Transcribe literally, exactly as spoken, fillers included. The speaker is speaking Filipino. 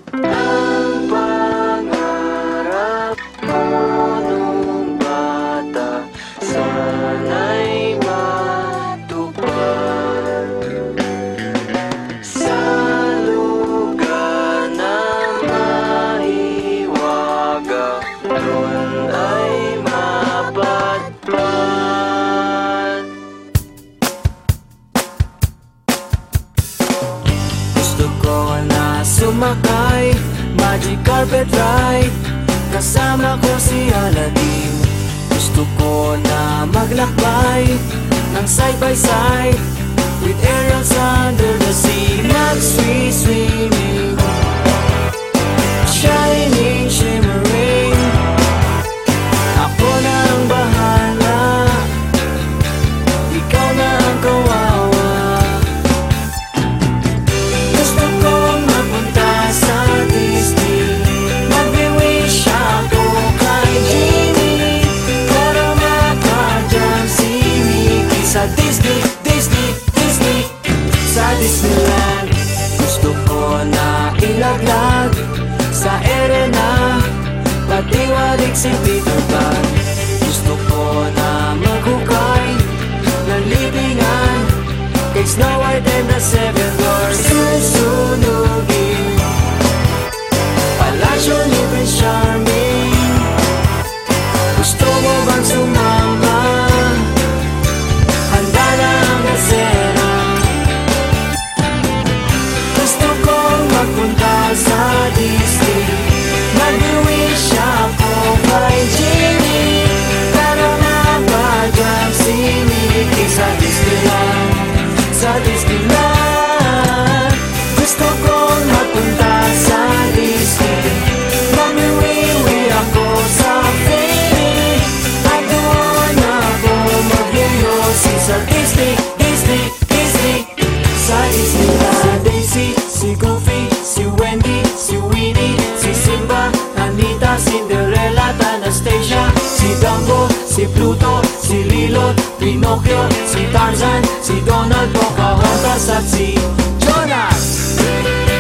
Ang pangarap mo nung bata, sana'y matupad. Sa lugar na mahiwaga, doon ay mapatpad. Gusto ko na sumakay magic carpet ride, kasama ko si Aladdin. Gusto ko na maglakbay ng side by side with Ariel's under the sea. Mag-sweet swimming, shining, shimmering. Ako na ang bahala, ikaw na ang kawawa. Gusto kong mapunta sa Disney, mag-wish ako kay Genie, para makadyam si Mickey sa Disney, Disney, Disney, sa Disneyland. Gusto ko na ilaglag sa arena, patiwarik si Peter Pan. Gusto ko na maghukay ng libingan kay Snow White and the Seven Dwarfs. Susunugin palasyo ni Prince Charming. Gusto mo bang sumama? Handa na ang gasera. Gusto kong magpunta sa Disney, mag-wish ako kay Genie, para mapadyam si Mickey sa Disneyland, sa Disneyland. Gusto kong magpunta sa Disney, mag-wiwi ako sa Fairy, at doon ako mag-yoyosi sa Disney, Disney, Disney, sa Disneyland. Si Daisy, si Goofy, si Wendy, si Winnie, si Simba, Anita, Cinderella, Anastasia, si Dumbo, si Pluto, si Lilo, Pinocchio, si Tarzan, si Donald, Pocahontas at si Jonas.